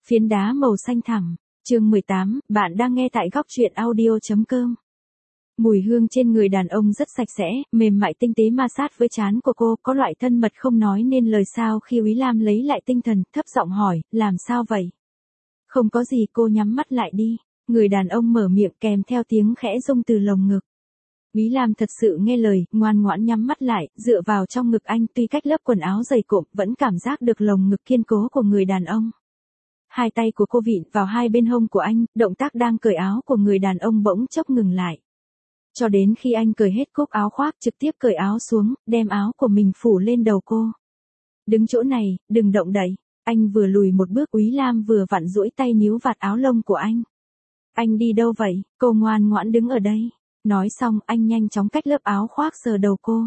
Phiến đá màu xanh thẳm. Chương 18, bạn đang nghe tại góc truyện audio.com. Mùi hương trên người đàn ông rất sạch sẽ, mềm mại tinh tế ma sát với trán của cô, có loại thân mật không nói nên lời sao khi Úy Lam lấy lại tinh thần, thấp giọng hỏi, làm sao vậy? Không có gì, cô nhắm mắt lại đi. Người đàn ông mở miệng kèm theo tiếng khẽ rung từ lồng ngực. Úy Lam thật sự nghe lời, ngoan ngoãn nhắm mắt lại, dựa vào trong ngực anh, tuy cách lớp quần áo dày cộm, vẫn cảm giác được lồng ngực kiên cố của người đàn ông. Hai tay của cô vịn vào hai bên hông của anh, động tác đang cởi áo của người đàn ông bỗng chốc ngừng lại. Cho đến khi anh cởi hết cúc áo khoác, trực tiếp cởi áo xuống, đem áo của mình phủ lên đầu cô. Đứng chỗ này, đừng động đậy. Anh vừa lùi một bước, Úy Lam vừa vặn duỗi tay níu vạt áo lông của anh. Anh đi đâu vậy? Cô ngoan ngoãn đứng ở đây. Nói xong, anh nhanh chóng cách lớp áo khoác sờ đầu cô.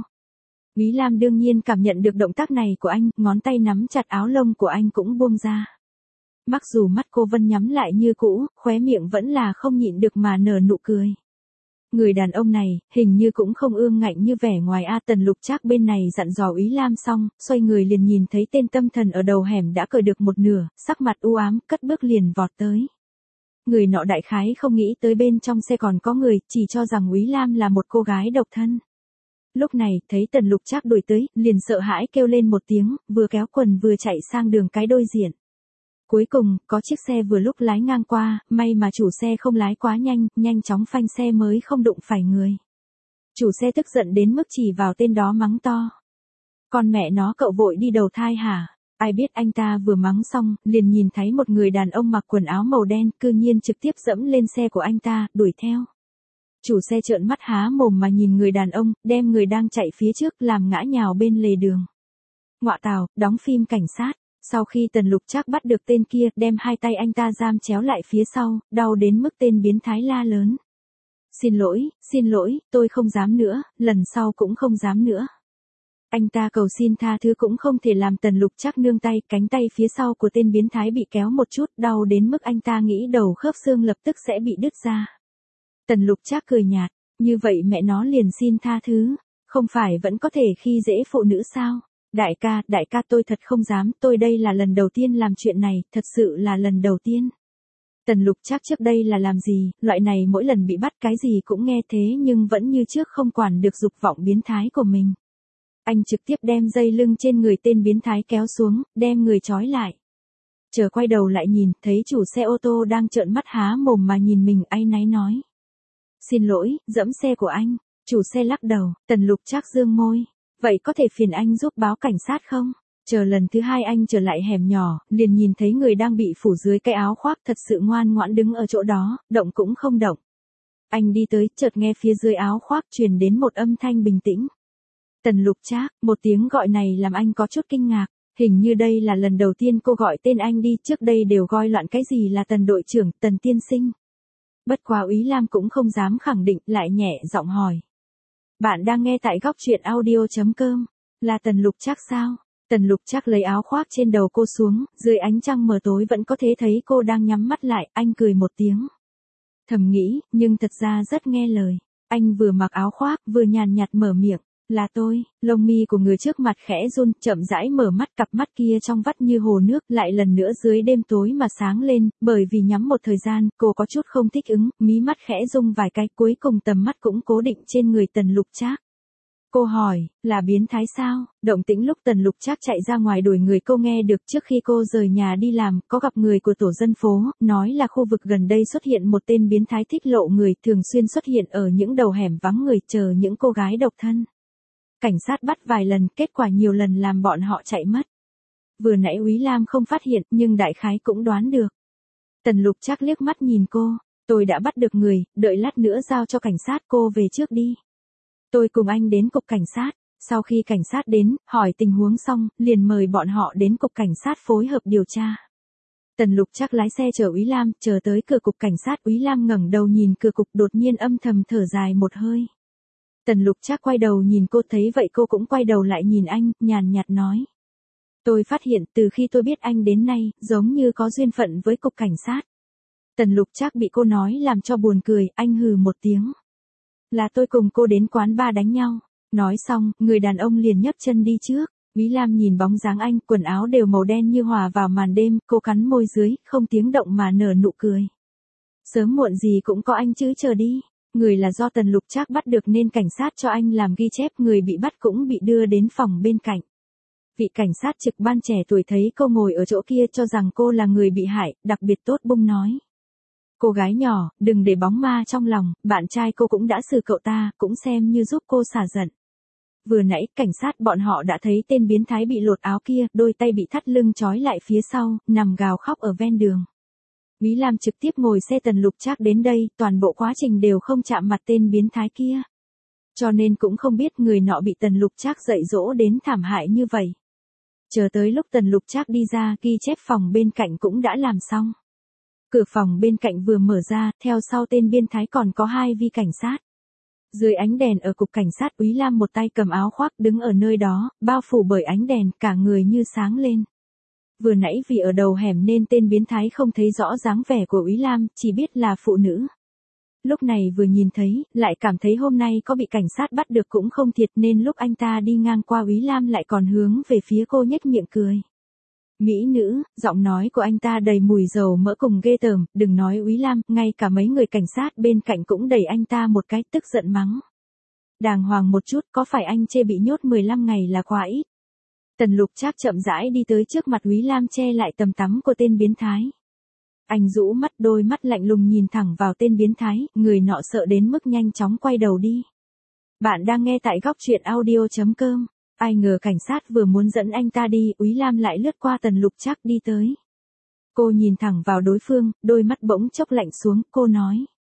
Úy Lam đương nhiên cảm nhận được động tác này của anh, ngón tay nắm chặt áo lông của anh cũng buông ra. Mặc dù mắt cô vẫn nhắm lại như cũ, khóe miệng vẫn là không nhịn được mà nở nụ cười. Người đàn ông này, hình như cũng không ương ngạnh như vẻ ngoài a. Tần Lục Trác bên này dặn dò Úy Lam xong, xoay người liền nhìn thấy tên tâm thần ở đầu hẻm đã cởi được một nửa, sắc mặt u ám, cất bước liền vọt tới. Người nọ đại khái không nghĩ tới bên trong xe còn có người, chỉ cho rằng Úy Lam là một cô gái độc thân. Lúc này, thấy Tần Lục Trác đuổi tới, liền sợ hãi kêu lên một tiếng, vừa kéo quần vừa chạy sang đường cái đối diện. Cuối cùng, có chiếc xe vừa lúc lái ngang qua, may mà chủ xe không lái quá nhanh, nhanh chóng phanh xe mới không đụng phải người. Chủ xe tức giận đến mức chỉ vào tên đó mắng to. Con mẹ nó, cậu vội đi đầu thai hả? Ai biết anh ta vừa mắng xong, liền nhìn thấy một người đàn ông mặc quần áo màu đen, cư nhiên trực tiếp dẫm lên xe của anh ta, đuổi theo. Chủ xe trợn mắt há mồm mà nhìn người đàn ông, đem người đang chạy phía trước làm ngã nhào bên lề đường. Ngọa tào, đóng phim cảnh sát. Sau khi Tần Lục Trác bắt được tên kia, đem hai tay anh ta giam chéo lại phía sau, đau đến mức tên biến thái la lớn. Xin lỗi, tôi không dám nữa, lần sau cũng không dám nữa. Anh ta cầu xin tha thứ cũng không thể làm Tần Lục Trác nương tay, cánh tay phía sau của tên biến thái bị kéo một chút, đau đến mức anh ta nghĩ đầu khớp xương lập tức sẽ bị đứt ra. Tần Lục Trác cười nhạt, như vậy mẹ nó liền xin tha thứ, không phải vẫn có thể khi dễ phụ nữ sao? Đại ca tôi thật không dám, tôi đây là lần đầu tiên làm chuyện này, thật sự là lần đầu tiên. Tần Lục Trác trước đây là làm gì, loại này mỗi lần bị bắt cái gì cũng nghe thế nhưng vẫn như trước không quản được dục vọng biến thái của mình. Anh trực tiếp đem dây lưng trên người tên biến thái kéo xuống, đem người trói lại. Chờ quay đầu lại nhìn, thấy chủ xe ô tô đang trợn mắt há mồm mà nhìn mình, áy náy nói. Xin lỗi, dẫm xe của anh. Chủ xe lắc đầu, Tần Lục Trác dương môi. Vậy có thể phiền anh giúp báo cảnh sát không? Chờ lần thứ hai anh trở lại hẻm nhỏ, liền nhìn thấy người đang bị phủ dưới cái áo khoác thật sự ngoan ngoãn đứng ở chỗ đó, động cũng không động. Anh đi tới, chợt nghe phía dưới áo khoác truyền đến một âm thanh bình tĩnh. Tần Lục Trác, một tiếng gọi này làm anh có chút kinh ngạc, hình như đây là lần đầu tiên cô gọi tên anh đi, trước đây đều gọi loạn cái gì là Tần đội trưởng, Tần tiên sinh. Bất quá Úy Lam cũng không dám khẳng định, lại nhẹ giọng hỏi. Bạn đang nghe tại góc truyện audio.com, là Tần Lục Trác sao? Tần Lục Trác lấy áo khoác trên đầu cô xuống, dưới ánh trăng mờ tối vẫn có thể thấy cô đang nhắm mắt lại, anh cười một tiếng. Thầm nghĩ, nhưng thật ra rất nghe lời. Anh vừa mặc áo khoác, vừa nhàn nhạt mở miệng, là tôi. Lông mi của người trước mặt khẽ run, chậm rãi mở mắt, cặp mắt kia trong vắt như hồ nước, lại lần nữa dưới đêm tối mà sáng lên, bởi vì nhắm một thời gian, cô có chút không thích ứng, mí mắt khẽ rung vài cái, cuối cùng tầm mắt cũng cố định trên người Tần Lục Trác. Cô hỏi, là biến thái sao? Động tĩnh lúc Tần Lục Trác chạy ra ngoài đuổi người cô nghe được trước khi cô rời nhà đi làm, có gặp người của tổ dân phố, nói là khu vực gần đây xuất hiện một tên biến thái thích lộ người, thường xuyên xuất hiện ở những đầu hẻm vắng người chờ những cô gái độc thân. Cảnh sát bắt vài lần, kết quả nhiều lần làm bọn họ chạy mất. Vừa nãy Úy Lam không phát hiện, nhưng đại khái cũng đoán được. Tần Lục Trác liếc mắt nhìn cô, tôi đã bắt được người, đợi lát nữa giao cho cảnh sát, cô về trước đi. Tôi cùng anh đến cục cảnh sát, sau khi cảnh sát đến, hỏi tình huống xong, liền mời bọn họ đến cục cảnh sát phối hợp điều tra. Tần Lục Trác lái xe chở Úy Lam, chờ tới cửa cục cảnh sát, Úy Lam ngẩng đầu nhìn cửa cục, đột nhiên âm thầm thở dài một hơi. Tần Lục Trác quay đầu nhìn cô, thấy vậy cô cũng quay đầu lại nhìn anh, nhàn nhạt nói. Tôi phát hiện từ khi tôi biết anh đến nay, giống như có duyên phận với cục cảnh sát. Tần Lục Trác bị cô nói làm cho buồn cười, anh hừ một tiếng. Là tôi cùng cô đến quán bar đánh nhau. Nói xong, người đàn ông liền nhấc chân đi trước. Quý Lam nhìn bóng dáng anh, quần áo đều màu đen như hòa vào màn đêm, cô cắn môi dưới, không tiếng động mà nở nụ cười. Sớm muộn gì cũng có anh chứ, chờ đi. Người là do Tần Lục Trác bắt được nên cảnh sát cho anh làm ghi chép, người bị bắt cũng bị đưa đến phòng bên cạnh. Vị cảnh sát trực ban trẻ tuổi thấy cô ngồi ở chỗ kia cho rằng cô là người bị hại, đặc biệt tốt bụng nói. Cô gái nhỏ, đừng để bóng ma trong lòng, bạn trai cô cũng đã xử cậu ta, cũng xem như giúp cô xả giận. Vừa nãy, cảnh sát bọn họ đã thấy tên biến thái bị lột áo kia, đôi tay bị thắt lưng trói lại phía sau, nằm gào khóc ở ven đường. Quý Lam trực tiếp ngồi xe Tần Lục Trác đến đây, toàn bộ quá trình đều không chạm mặt tên biến thái kia. Cho nên cũng không biết người nọ bị Tần Lục Trác dạy dỗ đến thảm hại như vậy. Chờ tới lúc Tần Lục Trác đi ra, ghi chép phòng bên cạnh cũng đã làm xong. Cửa phòng bên cạnh vừa mở ra, theo sau tên biến thái còn có 2 vi cảnh sát. Dưới ánh đèn ở cục cảnh sát, Quý Lam một tay cầm áo khoác đứng ở nơi đó, bao phủ bởi ánh đèn, cả người như sáng lên. Vừa nãy vì ở đầu hẻm nên tên biến thái không thấy rõ dáng vẻ của Quý Lam, chỉ biết là phụ nữ. Lúc này vừa nhìn thấy, lại cảm thấy hôm nay có bị cảnh sát bắt được cũng không thiệt, nên lúc anh ta đi ngang qua Quý Lam lại còn hướng về phía cô nhếch miệng cười. Mỹ nữ, giọng nói của anh ta đầy mùi dầu mỡ cùng ghê tởm, đừng nói Quý Lam, ngay cả mấy người cảnh sát bên cạnh cũng đẩy anh ta một cái, tức giận mắng. Đàng hoàng một chút, có phải anh chê bị nhốt 15 ngày là quá ít? Tần Lục Trác chậm rãi đi tới trước mặt Quý Lam che lại tầm tắm của tên biến thái. Anh rũ mắt, đôi mắt lạnh lùng nhìn thẳng vào tên biến thái, người nọ sợ đến mức nhanh chóng quay đầu đi. Bạn đang nghe tại góc truyện audio.com. Ai ngờ cảnh sát vừa muốn dẫn anh ta đi, Quý Lam lại lướt qua Tần Lục Trác đi tới. Cô nhìn thẳng vào đối phương, đôi mắt bỗng chốc lạnh xuống, cô nói.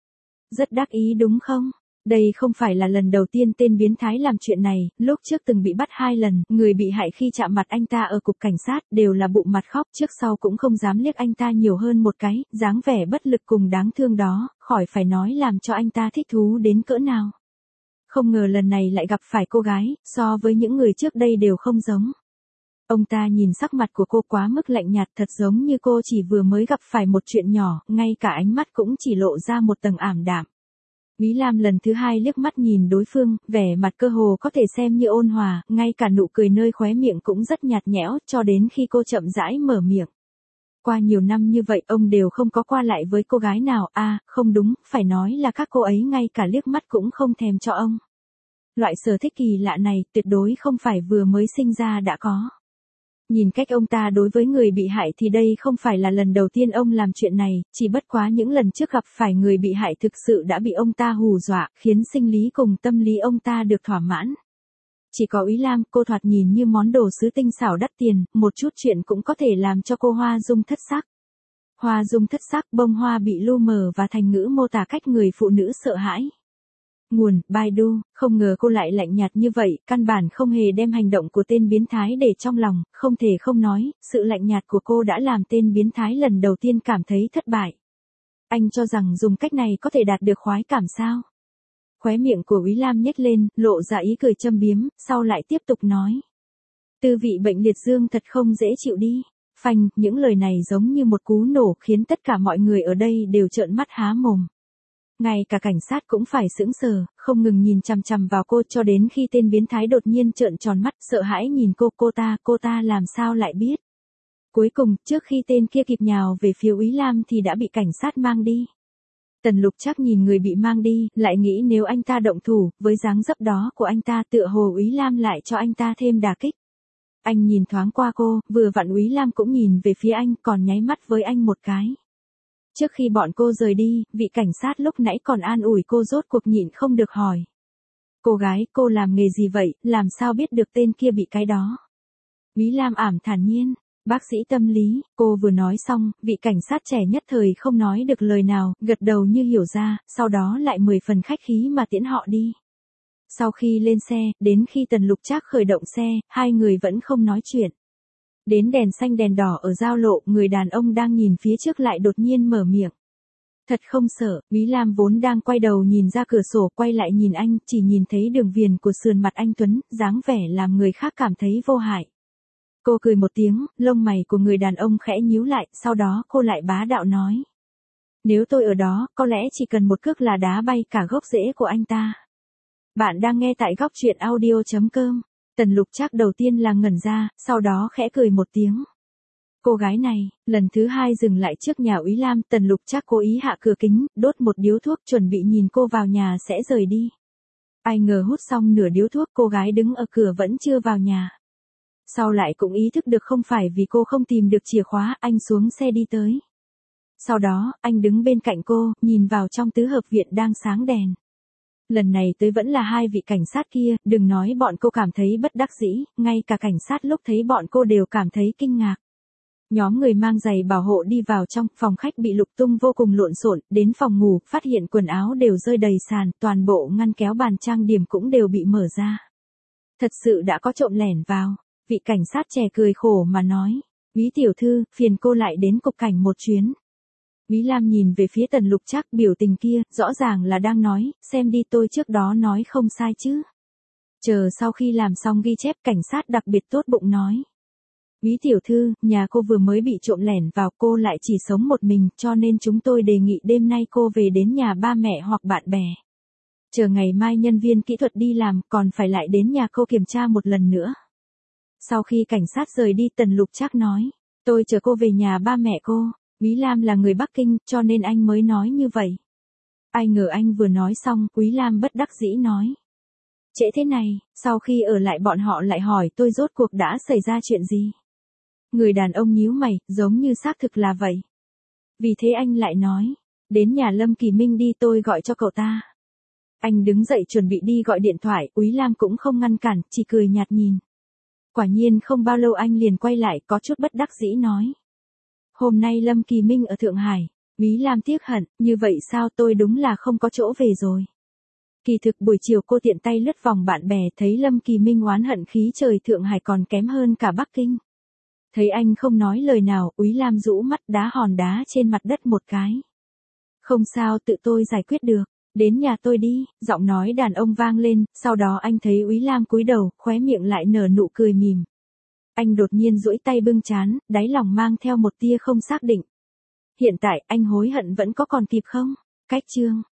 Rất đắc ý đúng không? Đây không phải là lần đầu tiên tên biến thái làm chuyện này, lúc trước từng bị bắt 2 lần, người bị hại khi chạm mặt anh ta ở cục cảnh sát đều là bụng mặt khóc, trước sau cũng không dám liếc anh ta nhiều hơn một cái, dáng vẻ bất lực cùng đáng thương đó, khỏi phải nói làm cho anh ta thích thú đến cỡ nào. Không ngờ lần này lại gặp phải cô gái, so với những người trước đây đều không giống. Ông ta nhìn sắc mặt của cô quá mức lạnh nhạt, thật giống như cô chỉ vừa mới gặp phải một chuyện nhỏ, ngay cả ánh mắt cũng chỉ lộ ra một tầng ảm đạm. Quý Lam lần thứ 2 liếc mắt nhìn đối phương, vẻ mặt cơ hồ có thể xem như ôn hòa, ngay cả nụ cười nơi khóe miệng cũng rất nhạt nhẽo, cho đến khi cô chậm rãi mở miệng. Qua nhiều năm như vậy ông đều không có qua lại với cô gái nào, không đúng, phải nói là các cô ấy ngay cả liếc mắt cũng không thèm cho ông. Loại sở thích kỳ lạ này tuyệt đối không phải vừa mới sinh ra đã có. Nhìn cách ông ta đối với người bị hại thì đây không phải là lần đầu tiên ông làm chuyện này, chỉ bất quá những lần trước gặp phải người bị hại thực sự đã bị ông ta hù dọa, khiến sinh lý cùng tâm lý ông ta được thỏa mãn. Chỉ có Quý Lam, cô thoạt nhìn như món đồ sứ tinh xảo đắt tiền, một chút chuyện cũng có thể làm cho cô hoa dung thất sắc. Hoa dung thất sắc, bông hoa bị lu mờ và thành ngữ mô tả cách người phụ nữ sợ hãi. Nguồn, Baidu, không ngờ cô lại lạnh nhạt như vậy, căn bản không hề đem hành động của tên biến thái để trong lòng, không thể không nói, sự lạnh nhạt của cô đã làm tên biến thái lần đầu tiên cảm thấy thất bại. Anh cho rằng dùng cách này có thể đạt được khoái cảm sao? Khóe miệng của Quý Lam nhếch lên, lộ ra ý cười châm biếm, sau lại tiếp tục nói. Tư vị bệnh liệt dương thật không dễ chịu đi. Phanh, những lời này giống như một cú nổ khiến tất cả mọi người ở đây đều trợn mắt há mồm. Ngay cả cảnh sát cũng phải sững sờ, không ngừng nhìn chằm chằm vào cô cho đến khi tên biến thái đột nhiên trợn tròn mắt, sợ hãi nhìn cô ta làm sao lại biết. Cuối cùng, trước khi tên kia kịp nhào về phía Quý Lam thì đã bị cảnh sát mang đi. Tần Lục Trác nhìn người bị mang đi, lại nghĩ nếu anh ta động thủ, với dáng dấp đó của anh ta tựa hồ Quý Lam lại cho anh ta thêm đả kích. Anh nhìn thoáng qua cô, vừa vặn Quý Lam cũng nhìn về phía anh, còn nháy mắt với anh một cái. Trước khi bọn cô rời đi, vị cảnh sát lúc nãy còn an ủi cô rốt cuộc nhịn không được hỏi. Cô gái, cô làm nghề gì vậy, làm sao biết được tên kia bị cái đó? Quý Lam ảm thản nhiên, bác sĩ tâm lý, cô vừa nói xong, vị cảnh sát trẻ nhất thời không nói được lời nào, gật đầu như hiểu ra, sau đó lại 10 phần khách khí mà tiễn họ đi. Sau khi lên xe, đến khi Tần Lục Trác khởi động xe, hai người vẫn không nói chuyện. Đến đèn xanh đèn đỏ ở giao lộ, người đàn ông đang nhìn phía trước lại đột nhiên mở miệng. Thật không sợ, Quý Lam vốn đang quay đầu nhìn ra cửa sổ, quay lại nhìn anh, chỉ nhìn thấy đường viền của sườn mặt anh Tuấn, dáng vẻ làm người khác cảm thấy vô hại. Cô cười một tiếng, lông mày của người đàn ông khẽ nhíu lại, sau đó cô lại bá đạo nói. Nếu tôi ở đó, có lẽ chỉ cần một cước là đá bay cả gốc rễ của anh ta. Bạn đang nghe tại góc truyện audio.com. Tần Lục Trác đầu tiên là ngẩn ra, sau đó khẽ cười một tiếng. Cô gái này, lần thứ hai dừng lại trước nhà Úy Lam, Tần Lục Trác cố ý hạ cửa kính, đốt một điếu thuốc chuẩn bị nhìn cô vào nhà sẽ rời đi. Ai ngờ hút xong nửa điếu thuốc, cô gái đứng ở cửa vẫn chưa vào nhà. Sau lại cũng ý thức được không phải vì cô không tìm được chìa khóa, anh xuống xe đi tới. Sau đó, anh đứng bên cạnh cô, nhìn vào trong tứ hợp viện đang sáng đèn. Lần này tới vẫn là hai vị cảnh sát kia, đừng nói bọn cô cảm thấy bất đắc dĩ, ngay cả cảnh sát lúc thấy bọn cô đều cảm thấy kinh ngạc. Nhóm người mang giày bảo hộ đi vào trong, phòng khách bị lục tung vô cùng lộn xộn, đến phòng ngủ, phát hiện quần áo đều rơi đầy sàn, toàn bộ ngăn kéo bàn trang điểm cũng đều bị mở ra. Thật sự đã có trộm lẻn vào, vị cảnh sát trẻ cười khổ mà nói, Úy tiểu thư, phiền cô lại đến cục cảnh một chuyến. Úy Lam nhìn về phía Tần Lục Trác, biểu tình kia, rõ ràng là đang nói, xem đi tôi trước đó nói không sai chứ. Chờ sau khi làm xong ghi chép, cảnh sát đặc biệt tốt bụng nói. Úy tiểu thư, nhà cô vừa mới bị trộm lẻn vào, cô lại chỉ sống một mình, cho nên chúng tôi đề nghị đêm nay cô về đến nhà ba mẹ hoặc bạn bè. Chờ ngày mai nhân viên kỹ thuật đi làm, còn phải lại đến nhà cô kiểm tra một lần nữa. Sau khi cảnh sát rời đi, Tần Lục Trác nói, tôi chờ cô về nhà ba mẹ cô. Úy Lam là người Bắc Kinh, cho nên anh mới nói như vậy. Ai ngờ anh vừa nói xong, Úy Lam bất đắc dĩ nói. Trễ thế này, sau khi ở lại bọn họ lại hỏi tôi rốt cuộc đã xảy ra chuyện gì. Người đàn ông nhíu mày, giống như xác thực là vậy. Vì thế anh lại nói, đến nhà Lâm Kỳ Minh đi, tôi gọi cho cậu ta. Anh đứng dậy chuẩn bị đi gọi điện thoại, Úy Lam cũng không ngăn cản, chỉ cười nhạt nhìn. Quả nhiên không bao lâu anh liền quay lại, có chút bất đắc dĩ nói. Hôm nay Lâm Kỳ Minh ở Thượng Hải. Úy Lam tiếc hận, như vậy sao, tôi đúng là không có chỗ về rồi. Kỳ thực buổi chiều cô tiện tay lướt vòng bạn bè, thấy Lâm Kỳ Minh oán hận khí trời Thượng Hải còn kém hơn cả Bắc Kinh. Thấy anh không nói lời nào, Úy Lam rũ mắt đá hòn đá trên mặt đất một cái. Không sao, tự tôi giải quyết được. Đến nhà tôi đi, giọng nói đàn ông vang lên, sau đó anh thấy Úy Lam cúi đầu, khóe miệng lại nở nụ cười mỉm. Anh đột nhiên duỗi tay bưng trán, đáy lòng mang theo một tia không xác định. Hiện tại, anh hối hận vẫn có còn kịp không? Cách chương